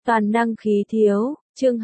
Toàn năng khí thiếu, chương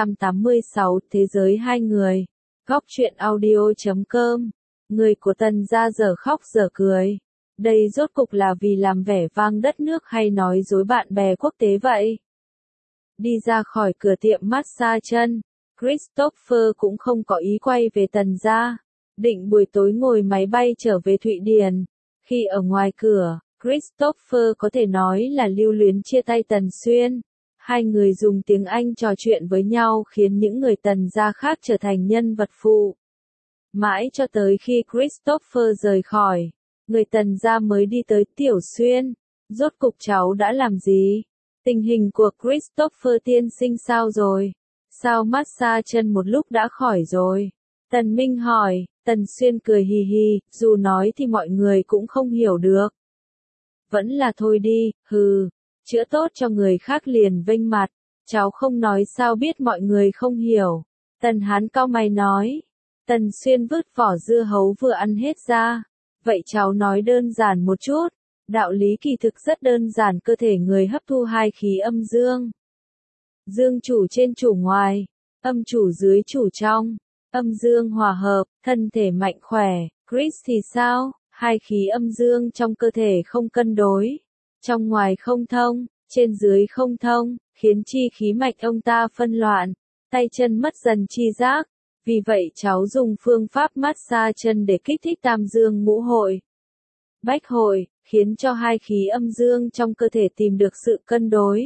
286, Thế giới hai người. Góc truyện audio.com. Người của Tần gia dở khóc dở cười. Đây rốt cục là vì làm vẻ vang đất nước hay nói dối bạn bè quốc tế vậy? Đi ra khỏi cửa tiệm massage chân, Christopher cũng không có ý quay về Tần gia. Định buổi tối ngồi máy bay trở về Thụy Điển. Khi ở ngoài cửa, Christopher có thể nói là lưu luyến chia tay Tần Xuyên. Hai người dùng tiếng Anh trò chuyện với nhau khiến những người Tần gia khác trở thành nhân vật phụ. Mãi cho tới khi Christopher rời khỏi, người Tần gia mới đi tới Tiểu Xuyên. Rốt cục cháu đã làm gì? Tình hình của Christopher tiên sinh sao rồi? Sao massage chân một lúc đã khỏi rồi? Tần Minh hỏi. Tần Xuyên cười hì hì, dù nói thì mọi người cũng không hiểu được. Vẫn là thôi đi, hừ, chữa tốt cho người khác liền vênh mặt, cháu không nói sao biết mọi người không hiểu. Tần Hán cau mày nói. Tần Xuyên vứt vỏ dưa hấu vừa ăn hết ra. Vậy cháu nói đơn giản một chút, đạo lý kỳ thực rất đơn giản, cơ thể người hấp thu hai khí âm dương. Dương chủ trên chủ ngoài, âm chủ dưới chủ trong. Âm dương hòa hợp, thân thể mạnh khỏe. Chris thì sao? Hai khí âm dương trong cơ thể không cân đối. Trong ngoài không thông, trên dưới không thông, khiến chi khí mạch ông ta phân loạn. Tay chân mất dần chi giác. Vì vậy cháu dùng phương pháp massage chân để kích thích tam dương ngũ hội, bách hội, khiến cho hai khí âm dương trong cơ thể tìm được sự cân đối.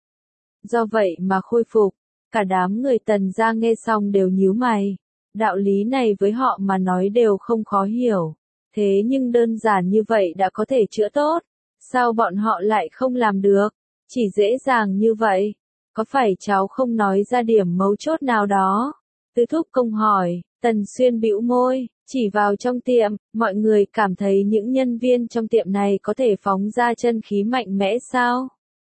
Do vậy mà khôi phục. Cả đám người Tần gia nghe xong đều nhíu mày. Đạo lý này với họ mà nói đều không khó hiểu. Thế nhưng đơn giản như vậy đã có thể chữa tốt. Sao bọn họ lại không làm được? Chỉ dễ dàng như vậy. Có phải cháu không nói ra điểm mấu chốt nào đó? Tư Thúc Công hỏi. Tần Xuyên bĩu môi, chỉ vào trong tiệm. Mọi người cảm thấy những nhân viên trong tiệm này có thể phóng ra chân khí mạnh mẽ sao?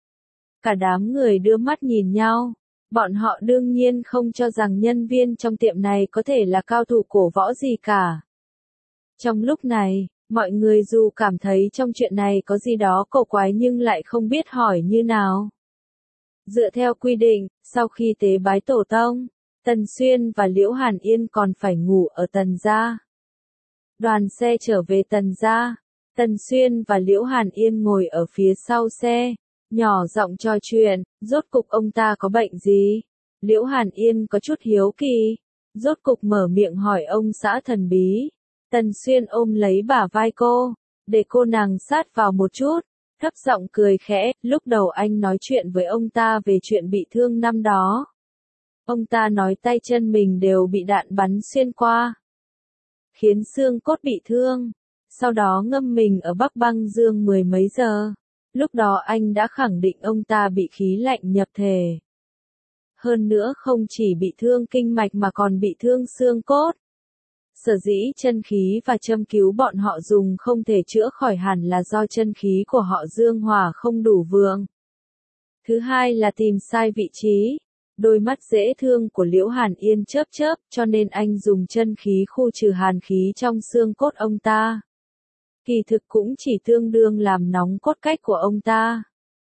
Cả đám người đưa mắt nhìn nhau. Bọn họ đương nhiên không cho rằng nhân viên trong tiệm này có thể là cao thủ cổ võ gì cả. Trong lúc này, mọi người dù cảm thấy trong chuyện này có gì đó cổ quái nhưng lại không biết hỏi như nào. Dựa theo quy định, sau khi tế bái tổ tông, Tần Xuyên và Liễu Hàn Yên còn phải ngủ ở Tần gia. Đoàn xe trở về Tần gia, Tần Xuyên và Liễu Hàn Yên ngồi ở phía sau xe. Nhỏ giọng trò chuyện, rốt cục ông ta có bệnh gì? Liễu Hàn Yên có chút hiếu kỳ. Rốt cục mở miệng hỏi ông xã thần bí. Tần Xuyên ôm lấy bả vai cô, để cô nàng sát vào một chút, thấp giọng cười khẽ. Lúc đầu anh nói chuyện với ông ta về chuyện bị thương năm đó. Ông ta nói tay chân mình đều bị đạn bắn xuyên qua, khiến xương cốt bị thương. Sau đó ngâm mình ở Bắc Băng Dương 10 mấy giờ. Lúc đó anh đã khẳng định ông ta bị khí lạnh nhập thể. Hơn nữa không chỉ bị thương kinh mạch mà còn bị thương xương cốt. Sở dĩ chân khí và châm cứu bọn họ dùng không thể chữa khỏi hẳn là do chân khí của họ dương hòa không đủ vượng. Thứ hai là tìm sai vị trí. Đôi mắt dễ thương của Liễu Hàn Yên chớp chớp, cho nên anh dùng chân khí khu trừ hàn khí trong xương cốt ông ta. Kỳ thực cũng chỉ tương đương làm nóng cốt cách của ông ta.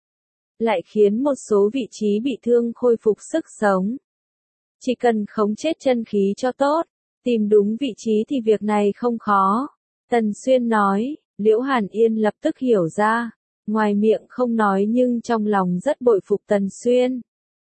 Lại khiến một số vị trí bị thương khôi phục sức sống. Chỉ cần khống chế chân khí cho tốt, tìm đúng vị trí thì việc này không khó. Tần Xuyên nói. Liễu Hàn Yên lập tức hiểu ra. Ngoài miệng không nói nhưng trong lòng rất bội phục Tần Xuyên.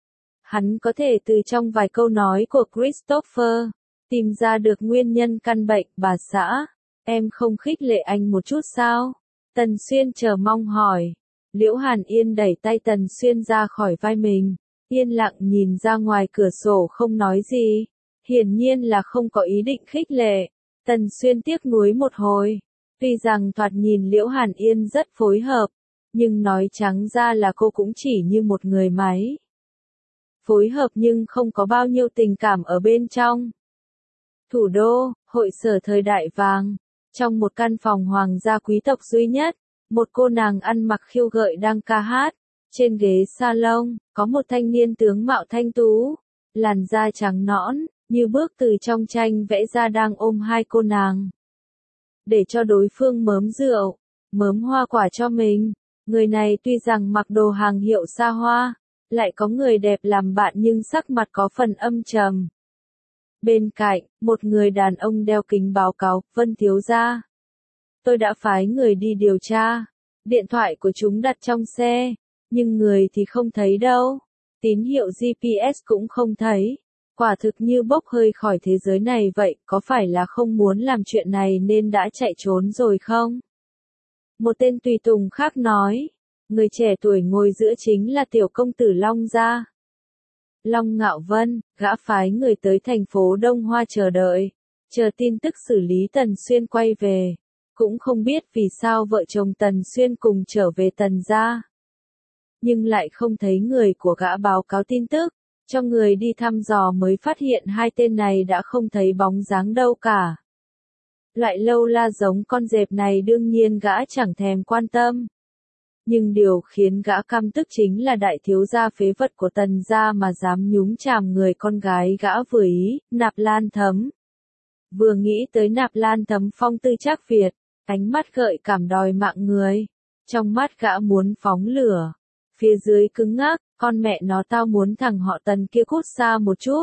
Hắn có thể từ trong vài câu nói của Christopher tìm ra được nguyên nhân căn bệnh. Bà xã, em không khích lệ anh một chút sao? Tần Xuyên chờ mong hỏi. Liễu Hàn Yên đẩy tay Tần Xuyên ra khỏi vai mình, yên lặng nhìn ra ngoài cửa sổ không nói gì. Hiển nhiên là không có ý định khích lệ. Tần Xuyên tiếc nuối một hồi. Tuy rằng thoạt nhìn Liễu Hàn Yên rất phối hợp, nhưng nói trắng ra là cô cũng chỉ như một người máy. Phối hợp nhưng không có bao nhiêu tình cảm ở bên trong. Thủ đô, hội sở thời đại vàng. Trong một căn phòng hoàng gia quý tộc duy nhất, một cô nàng ăn mặc khiêu gợi đang ca hát. Trên ghế salon, có một thanh niên tướng mạo thanh tú, làn da trắng nõn, như bước từ trong tranh vẽ ra đang ôm hai cô nàng. Để cho đối phương mớm rượu, mớm hoa quả cho mình. Người này tuy rằng mặc đồ hàng hiệu xa hoa, lại có người đẹp làm bạn nhưng sắc mặt có phần âm trầm. Bên cạnh, một người đàn ông đeo kính báo cáo, Vân thiếu gia. Tôi đã phái người đi điều tra. Điện thoại của chúng đặt trong xe, nhưng người thì không thấy đâu. Tín hiệu GPS cũng không thấy. Quả thực như bốc hơi khỏi thế giới này vậy, có phải là không muốn làm chuyện này nên đã chạy trốn rồi không? Một tên tùy tùng khác nói, người trẻ tuổi ngồi giữa chính là tiểu công tử Long gia. Long Ngạo Vân, gã phái người tới thành phố Đông Hoa chờ đợi, chờ tin tức xử lý Tần Xuyên quay về. Cũng không biết vì sao vợ chồng Tần Xuyên cùng trở về Tần gia. Nhưng lại không thấy người của gã báo cáo tin tức, cho người đi thăm dò mới phát hiện hai tên này đã không thấy bóng dáng đâu cả. Loại lâu la giống con dẹp này đương nhiên gã chẳng thèm quan tâm. Nhưng điều khiến gã căm tức chính là đại thiếu gia phế vật của Tần gia mà dám nhúng chàm người con gái gã vừa ý, Nạp Lan Thấm. Vừa nghĩ tới Nạp Lan Thấm phong tư trác Việt, ánh mắt gợi cảm đòi mạng người. Trong mắt gã muốn phóng lửa. Phía dưới cứng ngắc, con mẹ nó tao muốn thằng họ Tần kia cút xa một chút.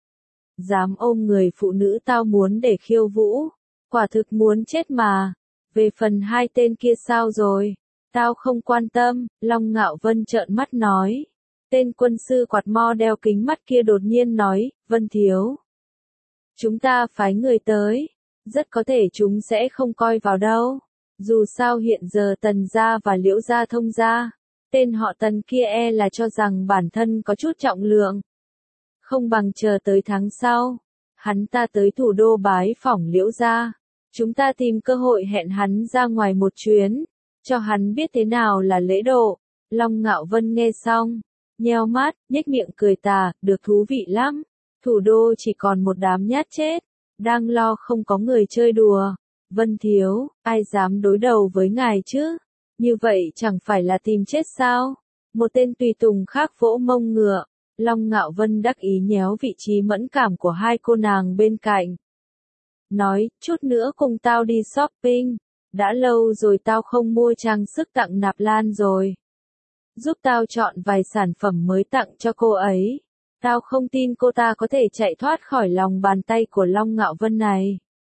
Dám ôm người phụ nữ tao muốn để khiêu vũ. Quả thực muốn chết mà. Về phần hai tên kia sao rồi? Tao không quan tâm, Long Ngạo Vân trợn mắt nói. Tên quân sư quạt mo đeo kính mắt kia đột nhiên nói, Vân thiếu. Chúng ta phái người tới. Rất có thể chúng sẽ không coi vào đâu. Dù sao hiện giờ Tần gia và Liễu gia thông gia. Tên họ Tần kia là cho rằng bản thân có chút trọng lượng. Không bằng chờ tới tháng sau. Hắn ta tới thủ đô bái phỏng Liễu gia. Chúng ta tìm cơ hội hẹn hắn ra ngoài một chuyến. Cho hắn biết thế nào là lễ độ. Long Ngạo Vân nghe xong. Nheo mắt, nhếch miệng cười tà, được thú vị lắm. Thủ đô chỉ còn một đám nhát chết. Đang lo không có người chơi đùa. Vân thiếu, ai dám đối đầu với ngài chứ? Như vậy chẳng phải là tìm chết sao? Một tên tùy tùng khác vỗ mông ngựa. Long Ngạo Vân đắc ý nhéo vị trí mẫn cảm của hai cô nàng bên cạnh. Nói, chút nữa cùng tao đi shopping. Đã lâu rồi tao không mua trang sức tặng Nạp Lan rồi. Giúp tao chọn vài sản phẩm mới tặng cho cô ấy. Tao không tin cô ta có thể chạy thoát khỏi lòng bàn tay của Long Ngạo Vân này.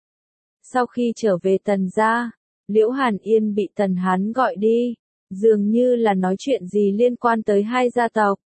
Sau khi trở về Tần gia, Liễu Hàn Yên bị Tần Hán gọi đi, dường như là nói chuyện gì liên quan tới hai gia tộc.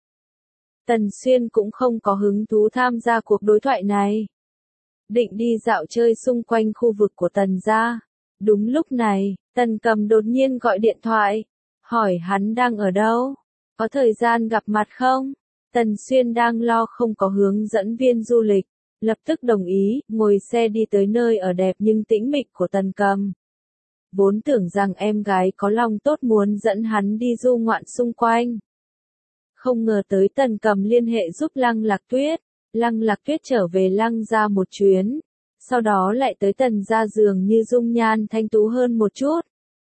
Tần Xuyên cũng không có hứng thú tham gia cuộc đối thoại này. Định đi dạo chơi xung quanh khu vực của Tần gia. Đúng lúc này, Tần Cầm đột nhiên gọi điện thoại, hỏi hắn đang ở đâu, có thời gian gặp mặt không? Tần Xuyên đang lo không có hướng dẫn viên du lịch, lập tức đồng ý, ngồi xe đi tới nơi ở đẹp nhưng tĩnh mịch của Tần Cầm. Vốn tưởng rằng em gái có lòng tốt muốn dẫn hắn đi du ngoạn xung quanh. Không ngờ tới Tần Cầm liên hệ giúp Lăng Lạc Tuyết. Lăng Lạc Tuyết trở về Lăng gia một chuyến. Sau đó lại tới Tần gia dường như dung nhan thanh tú hơn một chút.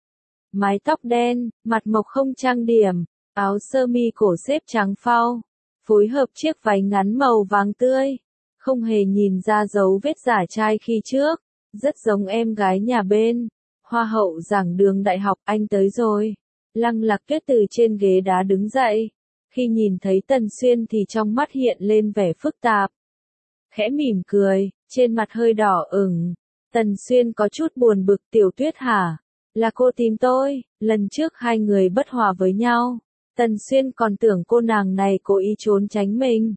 Mái tóc đen, mặt mộc không trang điểm, áo sơ mi cổ xếp trắng phau, phối hợp chiếc váy ngắn màu vàng tươi. Không hề nhìn ra dấu vết giả trai khi trước. Rất giống em gái nhà bên. Hoa hậu giảng đường đại học, anh tới rồi. Lăng Lạc Tuyết từ trên ghế đá đứng dậy. Khi nhìn thấy Tần Xuyên thì trong mắt hiện lên vẻ phức tạp. Khẽ mỉm cười, trên mặt hơi đỏ ửng. Tần Xuyên có chút buồn bực, Tiểu Tuyết hả? Là cô tìm tôi, lần trước hai người bất hòa với nhau. Tần Xuyên còn tưởng cô nàng này cố ý trốn tránh mình.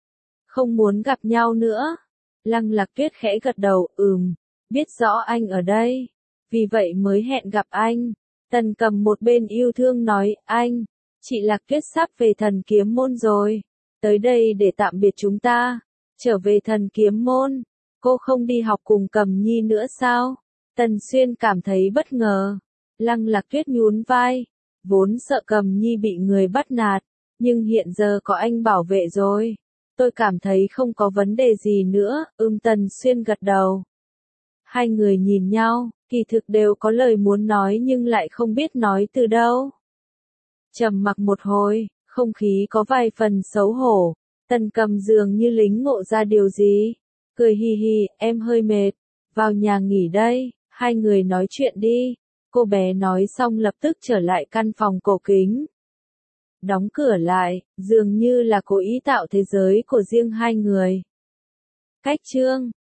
Không muốn gặp nhau nữa. Lăng Lạc Tuyết khẽ gật đầu, biết rõ anh ở đây. Vì vậy mới hẹn gặp anh. Tần Cầm một bên yêu thương nói, anh, chị Lạc Tuyết sắp về Thần Kiếm Môn rồi. Tới đây để tạm biệt chúng ta. Trở về Thần Kiếm Môn. Cô không đi học cùng Cầm Nhi nữa sao? Tần Xuyên cảm thấy bất ngờ. Lăng Lạc Tuyết nhún vai. Vốn sợ Cầm Nhi bị người bắt nạt. Nhưng hiện giờ có anh bảo vệ rồi. Tôi cảm thấy không có vấn đề gì nữa. Tần Xuyên gật đầu. Hai người nhìn nhau, kỳ thực đều có lời muốn nói nhưng lại không biết nói từ đâu. Trầm mặc một hồi, không khí có vài phần xấu hổ. Tần Cầm dường như lính ngộ ra điều gì. Cười hi hi, em hơi mệt. Vào nhà nghỉ đây, hai người nói chuyện đi. Cô bé nói xong lập tức trở lại căn phòng cổ kính. đóng cửa lại, dường như là cố ý tạo thế giới của riêng hai người. Cách chương